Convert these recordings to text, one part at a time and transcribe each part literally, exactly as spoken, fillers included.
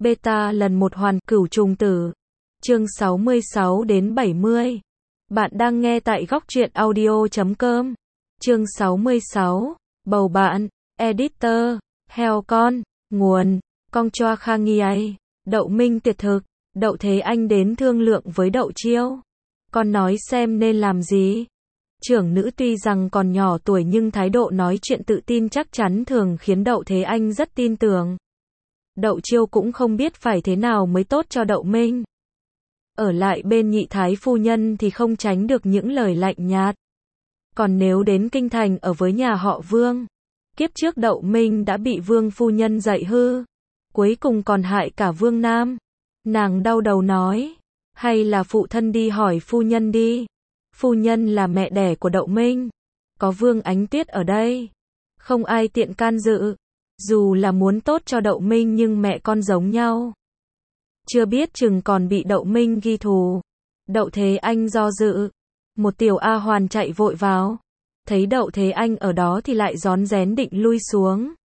Beta lần một hoàn cửu trùng tử. Chương sáu mươi sáu đến bảy mươi. Bạn đang nghe tại góc truyện audio chấm com. Chương sáu mươi sáu. Bầu bạn. Editor. Heo con. Nguồn. Con choa khang nghi. Đậu Minh tuyệt thực. Đậu Thế Anh đến thương lượng với Đậu Chiêu. Con nói xem nên làm gì. Trưởng nữ tuy rằng còn nhỏ tuổi nhưng thái độ nói chuyện tự tin chắc chắn thường khiến Đậu Thế Anh rất tin tưởng. Đậu Chiêu cũng không biết phải thế nào mới tốt cho Đậu Minh. Ở lại bên nhị thái phu nhân thì không tránh được những lời lạnh nhạt. Còn nếu đến kinh thành ở với nhà họ Vương, kiếp trước Đậu Minh đã bị Vương phu nhân dạy hư, cuối cùng còn hại cả Vương Nam. Nàng đau đầu nói, hay là phụ thân đi hỏi phu nhân đi. Phu nhân là mẹ đẻ của Đậu Minh, có Vương Ánh Tuyết ở đây, không ai tiện can dự. Dù là muốn tốt cho Đậu Minh nhưng mẹ con giống nhau, chưa biết chừng còn bị Đậu Minh ghi thù. Đậu Thế Anh do dự. Một tiểu A Hoàn chạy vội vào, thấy Đậu Thế Anh ở đó thì lại rón rén định lui xuống.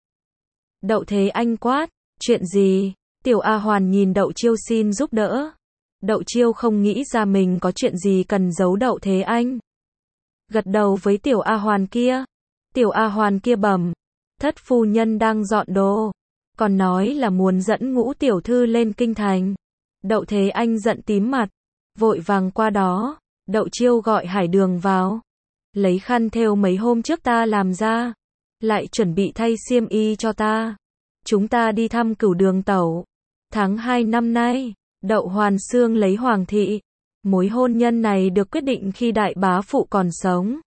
Đậu Thế Anh quát, chuyện gì? Tiểu A Hoàn nhìn Đậu Chiêu xin giúp đỡ. Đậu Chiêu không nghĩ ra mình có chuyện gì cần giấu Đậu Thế Anh, gật đầu với tiểu A Hoàn kia. Tiểu A Hoàn kia bẩm, thất phu nhân đang dọn đồ, còn nói là muốn dẫn Ngũ tiểu thư lên kinh thành. Đậu Thế Anh giận tím mặt, vội vàng qua đó. Đậu Chiêu gọi Hải Đường vào, lấy khăn thêu mấy hôm trước ta làm ra, lại chuẩn bị thay xiêm y cho ta. Chúng ta đi thăm Cửu Đường tẩu. Tháng hai năm nay, Đậu Hoàn Xương lấy Hoàng thị. Mối hôn nhân này được quyết định khi đại bá phụ còn sống.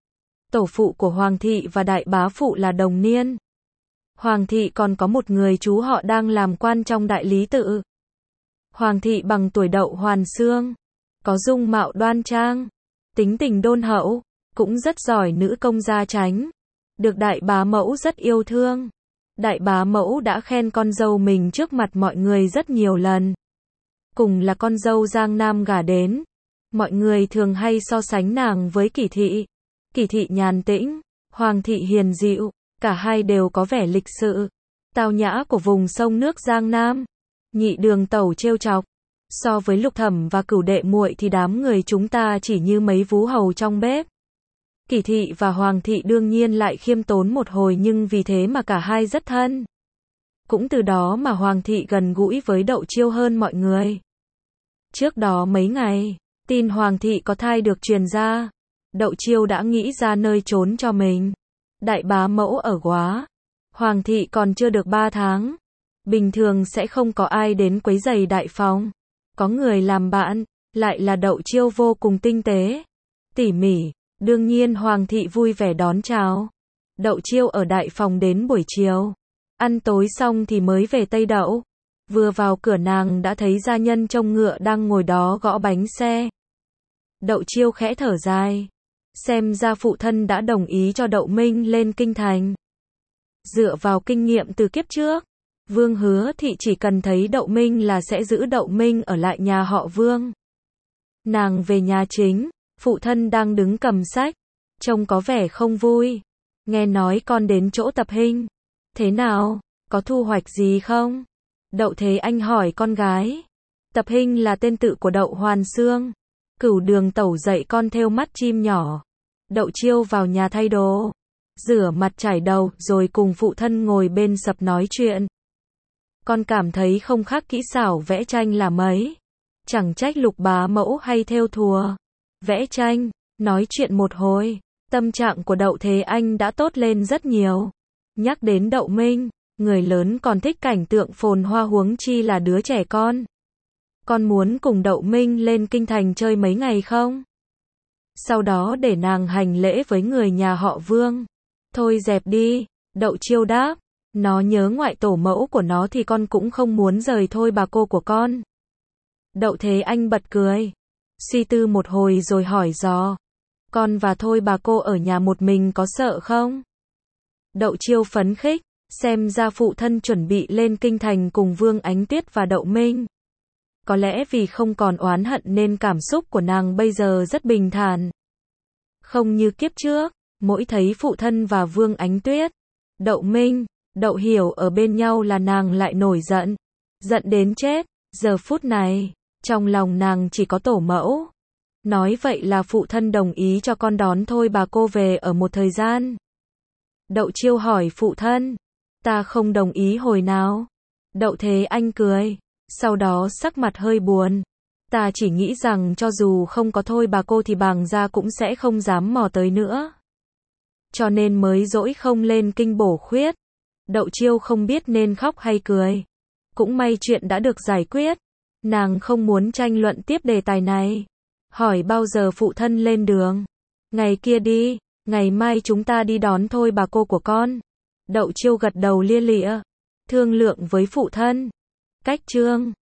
Tổ phụ của Hoàng thị và đại bá phụ là đồng niên. Hoàng thị còn có một người chú họ đang làm quan trong đại lý tự. Hoàng thị bằng tuổi Đậu Hoàn Xương, có dung mạo đoan trang, tính tình đôn hậu, cũng rất giỏi nữ công gia chánh, được đại bá mẫu rất yêu thương. Đại bá mẫu đã khen con dâu mình trước mặt mọi người rất nhiều lần. Cùng là con dâu Giang Nam gả đến, mọi người thường hay so sánh nàng với Kỷ thị. Kỷ thị nhàn tĩnh, Hoàng thị hiền dịu, cả hai đều có vẻ lịch sự, tao nhã của vùng sông nước Giang Nam. Nhị Đường tẩu trêu chọc, so với Lục Thẩm và Cửu đệ muội thì đám người chúng ta chỉ như mấy vú hầu trong bếp. Kỷ thị và Hoàng thị đương nhiên lại khiêm tốn một hồi nhưng vì thế mà cả hai rất thân. Cũng từ đó mà Hoàng thị gần gũi với Đậu Chiêu hơn mọi người. Trước đó mấy ngày, tin Hoàng thị có thai được truyền ra. Đậu Chiêu đã nghĩ ra nơi trốn cho mình. Đại bá mẫu ở Góa, Hoàng thị còn chưa được ba tháng. Bình thường sẽ không có ai đến quấy rầy đại phòng. Có người làm bạn, lại là Đậu Chiêu vô cùng tinh tế, tỉ mỉ. Đương nhiên Hoàng thị vui vẻ đón chào. Đậu Chiêu ở đại phòng đến buổi chiều. Ăn tối xong thì mới về Tây Đậu. Vừa vào cửa nàng đã thấy gia nhân trông ngựa đang ngồi đó gõ bánh xe. Đậu Chiêu khẽ thở dài. Xem ra phụ thân đã đồng ý cho Đậu Minh lên kinh thành. Dựa vào kinh nghiệm từ kiếp trước, Vương hứa thị chỉ cần thấy Đậu Minh là sẽ giữ Đậu Minh ở lại nhà họ Vương. Nàng về nhà chính, phụ thân đang đứng cầm sách, trông có vẻ không vui. Nghe nói con đến chỗ Tập Hinh. Thế nào, có thu hoạch gì không? Đậu Thế Anh hỏi con gái. Tập Hinh là tên tự của Đậu Hoàn Xương. Cửu Đường tẩu dạy con thêu mắt chim nhỏ. Đậu Chiêu vào nhà thay đồ, rửa mặt chải đầu rồi cùng phụ thân ngồi bên sập nói chuyện. Con cảm thấy không khác kỹ xảo vẽ tranh là mấy. Chẳng trách Lục bá mẫu hay thêu thùa, vẽ tranh. Nói chuyện một hồi, tâm trạng của Đậu Thế Anh đã tốt lên rất nhiều. Nhắc đến Đậu Minh, người lớn còn thích cảnh tượng phồn hoa huống chi là đứa trẻ con. Con muốn cùng Đậu Minh lên kinh thành chơi mấy ngày không? Sau đó để nàng hành lễ với người nhà họ Vương. Thôi dẹp đi, Đậu Chiêu đáp. Nó nhớ ngoại tổ mẫu của nó thì con cũng không muốn rời thôi bà cô của con. Đậu Thế Anh bật cười, suy tư một hồi rồi hỏi dò. Con và thôi bà cô ở nhà một mình có sợ không? Đậu Chiêu phấn khích, xem ra phụ thân chuẩn bị lên kinh thành cùng Vương Ánh Tuyết và Đậu Minh. Có lẽ vì không còn oán hận nên cảm xúc của nàng bây giờ rất bình thản. Không như kiếp trước, mỗi thấy phụ thân và Vương Ánh Tuyết, Đậu Minh, Đậu Hiểu ở bên nhau là nàng lại nổi giận. giận đến chết. Giờ phút này, trong lòng nàng chỉ có tổ mẫu. Nói vậy là phụ thân đồng ý cho con đón thôi bà cô về ở một thời gian. Đậu Chiêu hỏi phụ thân. Ta không đồng ý hồi nào. Đậu Thế Anh cười. Sau đó sắc mặt hơi buồn. Ta chỉ nghĩ rằng cho dù không có thôi bà cô thì bàng gia cũng sẽ không dám mò tới nữa. Cho nên mới dỗi không lên kinh bổ khuyết. Đậu Chiêu không biết nên khóc hay cười. Cũng may chuyện đã được giải quyết. Nàng không muốn tranh luận tiếp đề tài này. Hỏi bao giờ phụ thân lên đường. Ngày kia đi, ngày mai chúng ta đi đón thôi bà cô của con. Đậu Chiêu gật đầu lia lịa. Thương lượng với phụ thân. Cách chương